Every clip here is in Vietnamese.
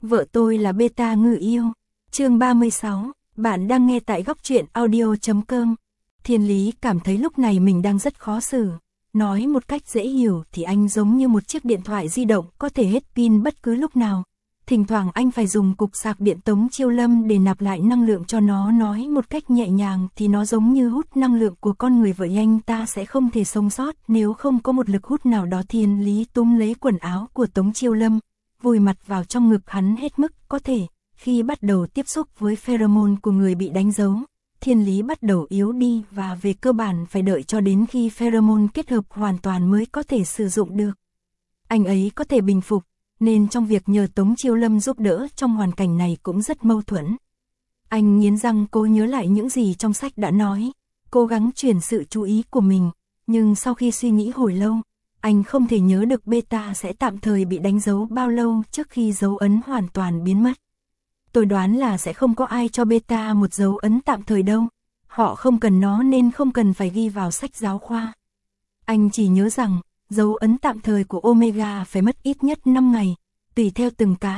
Vợ tôi là beta ngư yêu. Chương 36, bạn đang nghe tại góc truyện audio.com. Thiên Lý cảm thấy lúc này mình đang rất khó xử. Nói một cách dễ hiểu thì anh giống như một chiếc điện thoại di động có thể hết pin bất cứ lúc nào. Thỉnh thoảng anh phải dùng cục sạc điện Tống Chiêu Lâm để nạp lại năng lượng cho nó. Nói một cách nhẹ nhàng thì nó giống như hút năng lượng của con người vậy, anh ta sẽ không thể sống sót nếu không có một lực hút nào đó. Thiên Lý túm lấy quần áo của Tống Chiêu Lâm, vùi mặt vào trong ngực hắn hết mức có thể. Khi bắt đầu tiếp xúc với pheromone của người bị đánh dấu, Thiên Lý bắt đầu yếu đi và về cơ bản phải đợi cho đến khi pheromone kết hợp hoàn toàn mới có thể sử dụng được. Anh ấy có thể bình phục, nên trong việc nhờ Tống Chiêu Lâm giúp đỡ trong hoàn cảnh này cũng rất mâu thuẫn. Anh nghiến răng cố nhớ lại những gì trong sách đã nói, cố gắng chuyển sự chú ý của mình, nhưng sau khi suy nghĩ hồi lâu, anh không thể nhớ được beta sẽ tạm thời bị đánh dấu bao lâu trước khi dấu ấn hoàn toàn biến mất. Tôi đoán là sẽ không có ai cho beta một dấu ấn tạm thời đâu, họ không cần nó nên không cần phải ghi vào sách giáo khoa. Anh chỉ nhớ rằng, dấu ấn tạm thời của Omega phải mất ít nhất 5 ngày, tùy theo từng cá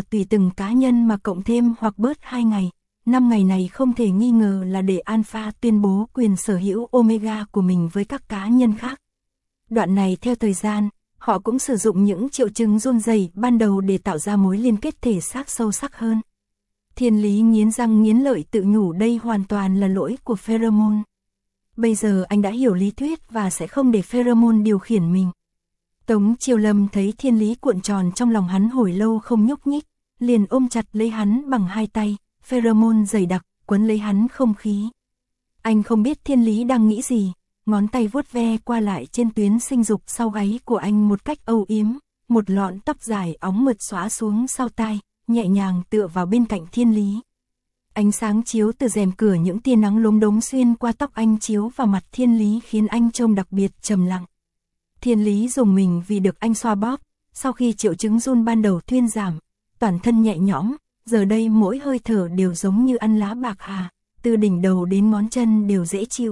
nhân mà cộng thêm hoặc bớt 2 ngày. 5 ngày này không thể nghi ngờ là để Alpha tuyên bố quyền sở hữu Omega của mình với các cá nhân khác. Đoạn này theo thời gian, họ cũng sử dụng những triệu chứng run rẩy ban đầu để tạo ra mối liên kết thể xác sâu sắc hơn. Thiên Lý nghiến răng nghiến lợi tự nhủ đây hoàn toàn là lỗi của pheromone. Bây giờ anh đã hiểu lý thuyết và sẽ không để pheromone điều khiển mình. Tống Chiêu Lâm thấy Thiên Lý cuộn tròn trong lòng hắn hồi lâu không nhúc nhích, liền ôm chặt lấy hắn bằng hai tay, pheromone dày đặc, quấn lấy hắn không khí. Anh không biết Thiên Lý đang nghĩ gì, ngón tay vuốt ve qua lại trên tuyến sinh dục sau gáy của anh một cách âu yếm, một lọn tóc dài óng mượt xõa xuống sau tai, nhẹ nhàng tựa vào bên cạnh Thiên Lý. Ánh sáng chiếu từ rèm cửa, những tia nắng lốm đốm xuyên qua tóc anh chiếu vào mặt Thiên Lý khiến anh trông đặc biệt trầm lặng. Thiên Lý rùng mình vì được anh xoa bóp, sau khi triệu chứng run ban đầu thuyên giảm, toàn thân nhẹ nhõm, giờ đây mỗi hơi thở đều giống như ăn lá bạc hà, từ đỉnh đầu đến ngón chân đều dễ chịu.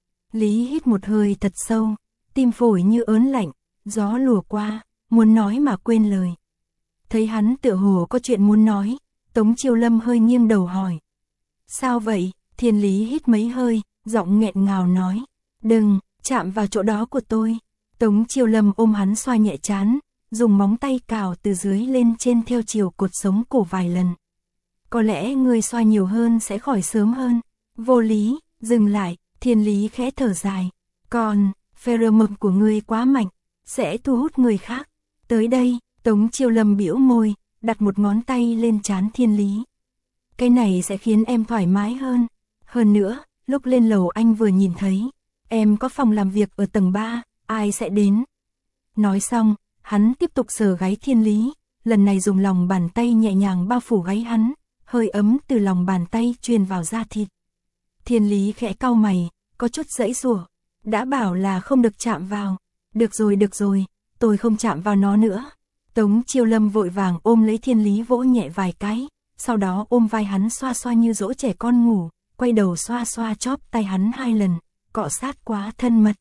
Lý hít một hơi thật sâu, tim phổi như ớn lạnh, gió lùa qua, muốn nói mà quên lời. Thấy hắn tựa hồ có chuyện muốn nói, Tống Chiêu Lâm hơi nghiêng đầu hỏi. Sao vậy? Thiên Lý hít mấy hơi, giọng nghẹn ngào nói. Đừng, chạm vào chỗ đó của tôi. Tống Chiêu Lâm ôm hắn xoa nhẹ trán, dùng móng tay cào từ dưới lên trên theo chiều cột sống cổ vài lần. Có lẽ người xoa nhiều hơn sẽ khỏi sớm hơn. Vô lý, dừng lại, Thiên Lý khẽ thở dài. Còn, pheromone của ngươi quá mạnh, sẽ thu hút người khác. Tới đây, Tống Chiêu Lâm bĩu môi, đặt một ngón tay lên trán Thiên Lý. Cái này sẽ khiến em thoải mái hơn. Hơn nữa, lúc lên lầu anh vừa nhìn thấy, em có phòng làm việc ở tầng 3, ai sẽ đến? Nói xong, hắn tiếp tục sờ gáy Thiên Lý, lần này dùng lòng bàn tay nhẹ nhàng bao phủ gáy hắn, hơi ấm từ lòng bàn tay truyền vào da thịt. Thiên Lý khẽ cau mày, có chút giãy giụa, đã bảo là không được chạm vào. Được rồi, tôi không chạm vào nó nữa. Tống Chiêu Lâm vội vàng ôm lấy Thiên Lý vỗ nhẹ vài cái, sau đó ôm vai hắn xoa xoa như dỗ trẻ con ngủ, quay đầu xoa xoa chóp tay hắn 2 lần, cọ sát quá thân mật.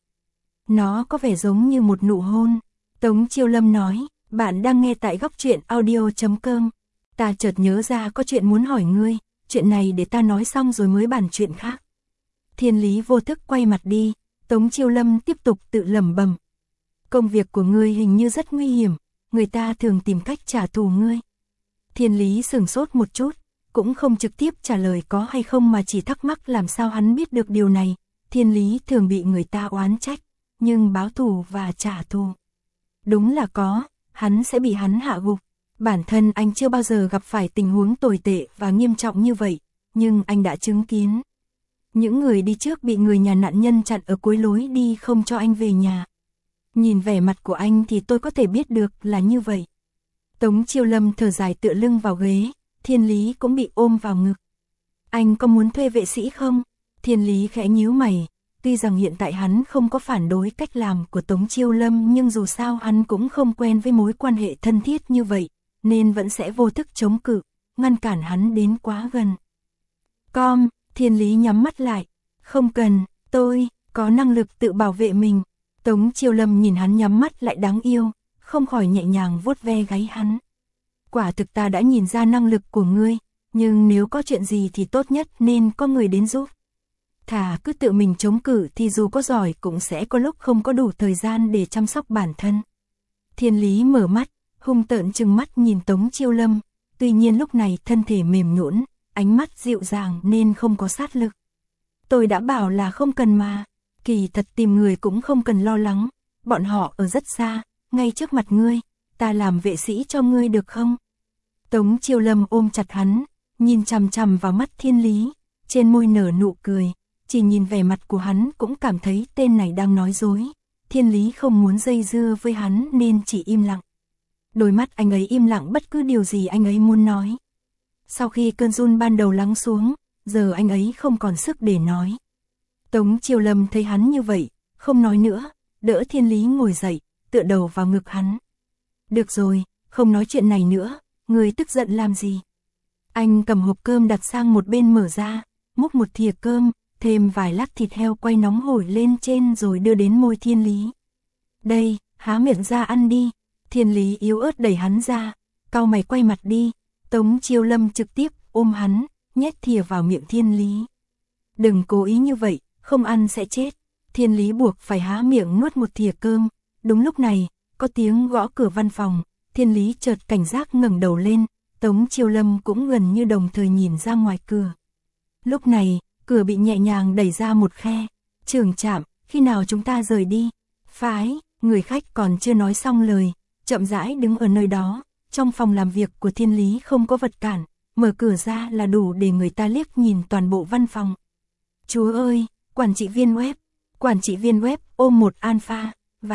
Nó có vẻ giống như một nụ hôn. Tống Chiêu Lâm nói, bạn đang nghe tại góc truyện audio.com. Ta chợt nhớ ra có chuyện muốn hỏi ngươi, chuyện này để ta nói xong rồi mới bàn chuyện khác. Thiên Lý vô thức quay mặt đi, Tống Chiêu Lâm tiếp tục tự lẩm bẩm. Công việc của ngươi hình như rất nguy hiểm, người ta thường tìm cách trả thù ngươi. Thiên Lý sửng sốt một chút, cũng không trực tiếp trả lời có hay không mà chỉ thắc mắc làm sao hắn biết được điều này. Thiên Lý thường bị người ta oán trách, nhưng báo thù và trả thù. Đúng là có, hắn sẽ bị hắn hạ gục. Bản thân anh chưa bao giờ gặp phải tình huống tồi tệ và nghiêm trọng như vậy, nhưng anh đã chứng kiến. Những người đi trước bị người nhà nạn nhân chặn ở cuối lối đi không cho anh về nhà. Nhìn vẻ mặt của anh thì tôi có thể biết được là như vậy. Tống Chiêu Lâm thở dài tựa lưng vào ghế, Thiên Lý cũng bị ôm vào ngực. Anh có muốn thuê vệ sĩ không? Thiên Lý khẽ nhíu mày, tuy rằng hiện tại hắn không có phản đối cách làm của Tống Chiêu Lâm nhưng dù sao hắn cũng không quen với mối quan hệ thân thiết như vậy, nên vẫn sẽ vô thức chống cự, ngăn cản hắn đến quá gần. Thiên Lý nhắm mắt lại, không cần, tôi có năng lực tự bảo vệ mình. Tống Chiêu Lâm nhìn hắn nhắm mắt lại đáng yêu, không khỏi nhẹ nhàng vuốt ve gáy hắn. Quả thực ta đã nhìn ra năng lực của ngươi, nhưng nếu có chuyện gì thì tốt nhất nên có người đến giúp. Thà cứ tự mình chống cự thì dù có giỏi cũng sẽ có lúc không có đủ thời gian để chăm sóc bản thân. Thiên Lý mở mắt, hung tợn trừng mắt nhìn Tống Chiêu Lâm, tuy nhiên lúc này thân thể mềm nhũn, ánh mắt dịu dàng nên không có sát lực. Tôi đã bảo là không cần mà, kỳ thật tìm người cũng không cần lo lắng, bọn họ ở rất xa, ngay trước mặt ngươi, ta làm vệ sĩ cho ngươi được không? Tống Chiêu Lâm ôm chặt hắn, nhìn chằm chằm vào mắt Thiên Lý, trên môi nở nụ cười, chỉ nhìn vẻ mặt của hắn cũng cảm thấy tên này đang nói dối. Thiên Lý không muốn dây dưa với hắn nên chỉ im lặng. Đôi mắt anh ấy im lặng bất cứ điều gì anh ấy muốn nói. Sau khi cơn run ban đầu lắng xuống, giờ anh ấy không còn sức để nói. Tống Chiêu Lâm thấy hắn như vậy, không nói nữa, đỡ Thiên Lý ngồi dậy, tựa đầu vào ngực hắn. Được rồi, không nói chuyện này nữa, người tức giận làm gì? Anh cầm hộp cơm đặt sang một bên mở ra, múc một thìa cơm, thêm vài lát thịt heo quay nóng hổi lên trên rồi đưa đến môi Thiên Lý. Đây, há miệng ra ăn đi. Thiên Lý yếu ớt đẩy hắn ra, cau mày quay mặt đi. Tống Chiêu Lâm trực tiếp ôm hắn, nhét thìa vào miệng Thiên Lý. Đừng cố ý như vậy, không ăn sẽ chết. Thiên Lý buộc phải há miệng nuốt một thìa cơm. Đúng lúc này, có tiếng gõ cửa văn phòng. Thiên Lý chợt cảnh giác ngẩng đầu lên, Tống Chiêu Lâm cũng gần như đồng thời nhìn ra ngoài cửa. Lúc này, cửa bị nhẹ nhàng đẩy ra một khe. Trưởng trạm, khi nào chúng ta rời đi? Phái, người khách còn chưa nói xong lời, chậm rãi đứng ở nơi đó. Trong phòng làm việc của Thiên Lý không có vật cản, mở cửa ra là đủ để người ta liếc nhìn toàn bộ văn phòng. Chúa ơi, quản trị viên web ôm một alpha,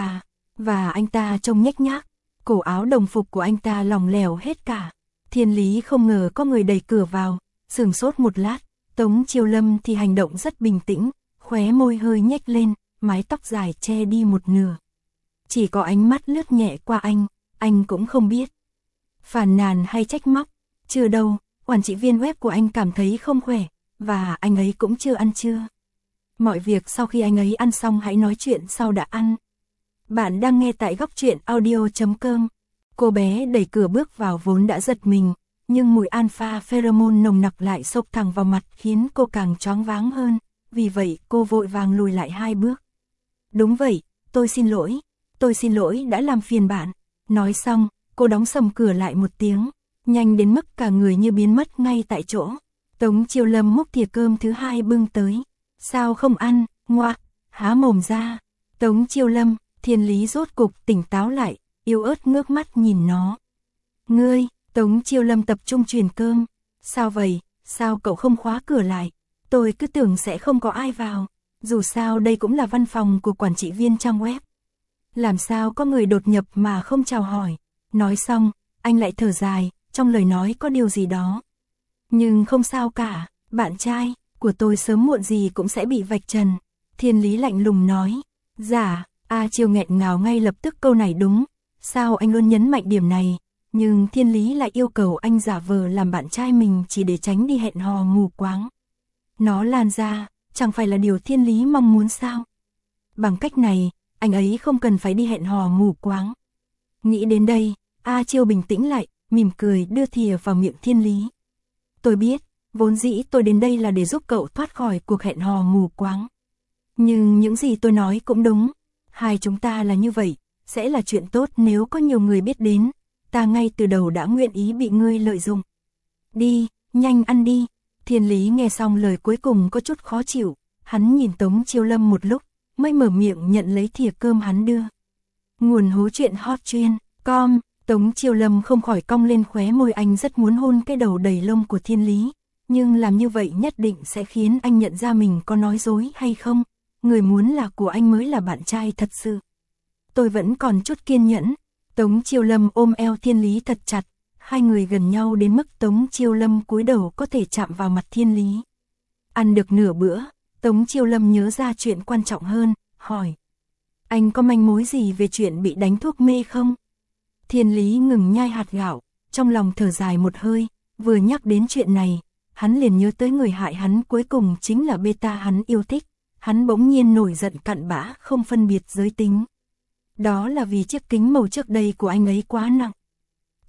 và anh ta trông nhếch nhác, cổ áo đồng phục của anh ta lỏng lẻo hết cả. Thiên Lý không ngờ có người đẩy cửa vào, sửng sốt một lát. Tống Chiêu Lâm thì hành động rất bình tĩnh, khóe môi hơi nhếch lên, mái tóc dài che đi một nửa. Chỉ có ánh mắt lướt nhẹ qua anh cũng không biết. Phàn nàn hay trách móc, chưa đâu, quản trị viên web của anh cảm thấy không khỏe, và anh ấy cũng chưa ăn trưa. Mọi việc sau khi anh ấy ăn xong hãy nói chuyện sau đã ăn. Bạn đang nghe tại Góc Truyện Audio.com. Cô bé đẩy cửa bước vào vốn đã giật mình, nhưng mùi alpha pheromone nồng nặc lại xộc thẳng vào mặt khiến cô càng choáng váng hơn, vì vậy cô vội vàng lùi lại 2 bước. Đúng vậy, tôi xin lỗi đã làm phiền bạn. Nói xong, cô đóng sầm cửa lại một tiếng, nhanh đến mức cả người như biến mất ngay tại chỗ. Tống Chiêu Lâm múc thìa cơm thứ 2 bưng tới. Sao không ăn, ngoạc, há mồm ra. Tống Chiêu Lâm, Thiên Lý rốt cục tỉnh táo lại, yếu ớt ngước mắt nhìn nó. Ngươi, Tống Chiêu Lâm tập trung truyền cơm. Sao vậy, sao cậu không khóa cửa lại? Tôi cứ tưởng sẽ không có ai vào. Dù sao đây cũng là văn phòng của quản trị viên trang web. Làm sao có người đột nhập mà không chào hỏi? Nói xong, anh lại thở dài, trong lời nói có điều gì đó. Nhưng không sao cả, bạn trai của tôi sớm muộn gì cũng sẽ bị vạch trần. Thiên Lý lạnh lùng nói. Dạ, A Chiêu nghẹn ngào ngay lập tức câu này đúng. Sao anh luôn nhấn mạnh điểm này? Nhưng Thiên Lý lại yêu cầu anh giả vờ làm bạn trai mình chỉ để tránh đi hẹn hò mù quáng. Nó lan ra, chẳng phải là điều Thiên Lý mong muốn sao? Bằng cách này, anh ấy không cần phải đi hẹn hò mù quáng. Nghĩ đến đây, A Chiêu bình tĩnh lại, mỉm cười đưa thìa vào miệng Thiên Lý. Tôi biết, vốn dĩ tôi đến đây là để giúp cậu thoát khỏi cuộc hẹn hò mù quáng. Nhưng những gì tôi nói cũng đúng. Hai chúng ta là như vậy, sẽ là chuyện tốt nếu có nhiều người biết đến. Ta ngay từ đầu đã nguyện ý bị ngươi lợi dụng. Đi, nhanh ăn đi. Thiên Lý nghe xong lời cuối cùng có chút khó chịu. Hắn nhìn Tống Chiêu Lâm một lúc, mới mở miệng nhận lấy thìa cơm hắn đưa. Nguồn hố chuyện hottrend.com. Tống Chiêu Lâm không khỏi cong lên khóe môi, anh rất muốn hôn cái đầu đầy lông của Thiên Lý. Nhưng làm như vậy nhất định sẽ khiến anh nhận ra mình có nói dối hay không. Người muốn là của anh mới là bạn trai thật sự. Tôi vẫn còn chút kiên nhẫn. Tống Chiêu Lâm ôm eo Thiên Lý thật chặt. Hai người gần nhau đến mức Tống Chiêu Lâm cúi đầu có thể chạm vào mặt Thiên Lý. Ăn được nửa bữa, Tống Chiêu Lâm nhớ ra chuyện quan trọng hơn, hỏi. Anh có manh mối gì về chuyện bị đánh thuốc mê không? Thiên Lý ngừng nhai hạt gạo, trong lòng thở dài một hơi, vừa nhắc đến chuyện này, hắn liền nhớ tới người hại hắn cuối cùng chính là beta hắn yêu thích, hắn bỗng nhiên nổi giận cặn bã không phân biệt giới tính. Đó là vì chiếc kính màu trước đây của anh ấy quá nặng.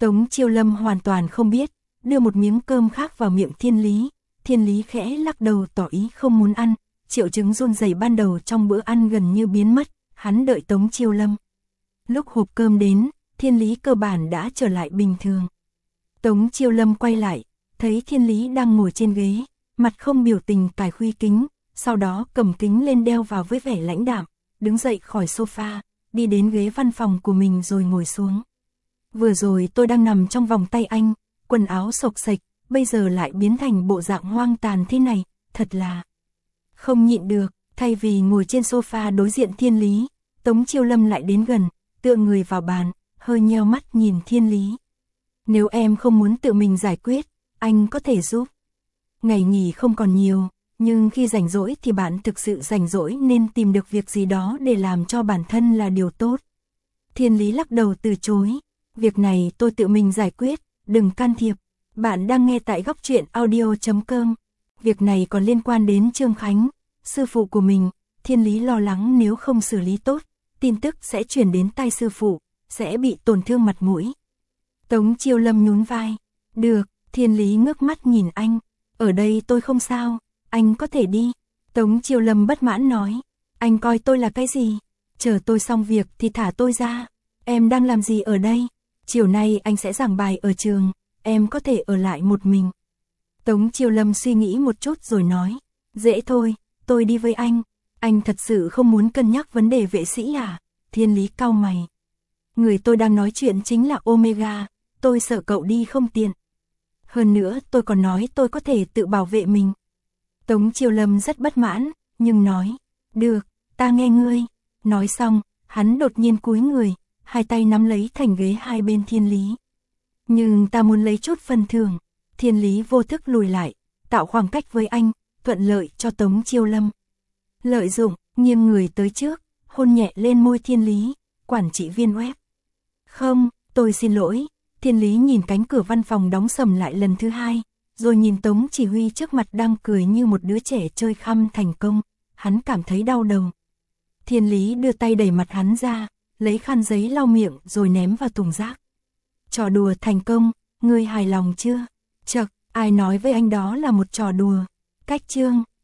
Tống Chiêu Lâm hoàn toàn không biết, đưa một miếng cơm khác vào miệng Thiên Lý. Thiên Lý khẽ lắc đầu tỏ ý không muốn ăn, triệu chứng run rẩy ban đầu trong bữa ăn gần như biến mất, hắn đợi Tống Chiêu Lâm. Lúc hộp cơm đến, Thiên Lý cơ bản đã trở lại bình thường. Tống Chiêu Lâm quay lại, thấy Thiên Lý đang ngồi trên ghế, mặt không biểu tình cài khuy kính, sau đó cầm kính lên đeo vào với vẻ lãnh đạm, đứng dậy khỏi sofa, đi đến ghế văn phòng của mình rồi ngồi xuống. Vừa rồi tôi đang nằm trong vòng tay anh, quần áo xộc xệch, bây giờ lại biến thành bộ dạng hoang tàn thế này, thật là không nhịn được. Thay vì ngồi trên sofa đối diện Thiên Lý, Tống Chiêu Lâm lại đến gần, tựa người vào bàn, hơi nheo mắt nhìn Thiên Lý. Nếu em không muốn tự mình giải quyết, anh có thể giúp. Ngày nghỉ không còn nhiều, nhưng khi rảnh rỗi thì bạn thực sự rảnh rỗi nên tìm được việc gì đó để làm cho bản thân là điều tốt. Thiên Lý lắc đầu từ chối. Việc này tôi tự mình giải quyết, đừng can thiệp. Bạn đang nghe tại góc truyện audio.com. Việc này còn liên quan đến Trương Khánh, sư phụ của mình. Thiên Lý lo lắng nếu không xử lý tốt, tin tức sẽ truyền đến tai sư phụ, sẽ bị tổn thương mặt mũi. Tống Chiêu Lâm nhún vai. Được, Thiên Lý ngước mắt nhìn anh. Ở đây tôi không sao, anh có thể đi. Tống Chiêu Lâm bất mãn nói. Anh coi tôi là cái gì? Chờ tôi xong việc thì thả tôi ra. Em đang làm gì ở đây? Chiều nay anh sẽ giảng bài ở trường, em có thể ở lại một mình. Tống Chiêu Lâm suy nghĩ một chút rồi nói. Dễ thôi, tôi đi với anh. Anh thật sự không muốn cân nhắc vấn đề vệ sĩ à? Thiên Lý cau mày. Người tôi đang nói chuyện chính là Omega, tôi sợ cậu đi không tiện. Hơn nữa tôi còn nói tôi có thể tự bảo vệ mình. Tống Chiêu Lâm rất bất mãn, nhưng nói. Được, ta nghe ngươi. Nói xong, hắn đột nhiên cúi người, hai tay nắm lấy thành ghế hai bên Thiên Lý. Nhưng ta muốn lấy chút phần thưởng. Thiên Lý vô thức lùi lại, tạo khoảng cách với anh, thuận lợi cho Tống Chiêu Lâm. Lợi dụng, nghiêng người tới trước, hôn nhẹ lên môi Thiên Lý. Quản trị viên web. Không, tôi xin lỗi. Thiên Lý nhìn cánh cửa văn phòng đóng sầm lại lần thứ hai, rồi nhìn Tống chỉ huy trước mặt đang cười như một đứa trẻ chơi khăm thành công. Hắn cảm thấy đau đầu. Thiên Lý đưa tay đẩy mặt hắn ra, lấy khăn giấy lau miệng rồi ném vào thùng rác. Trò đùa thành công, ngươi hài lòng chưa? Chậc, ai nói với anh đó là một trò đùa? Cách chương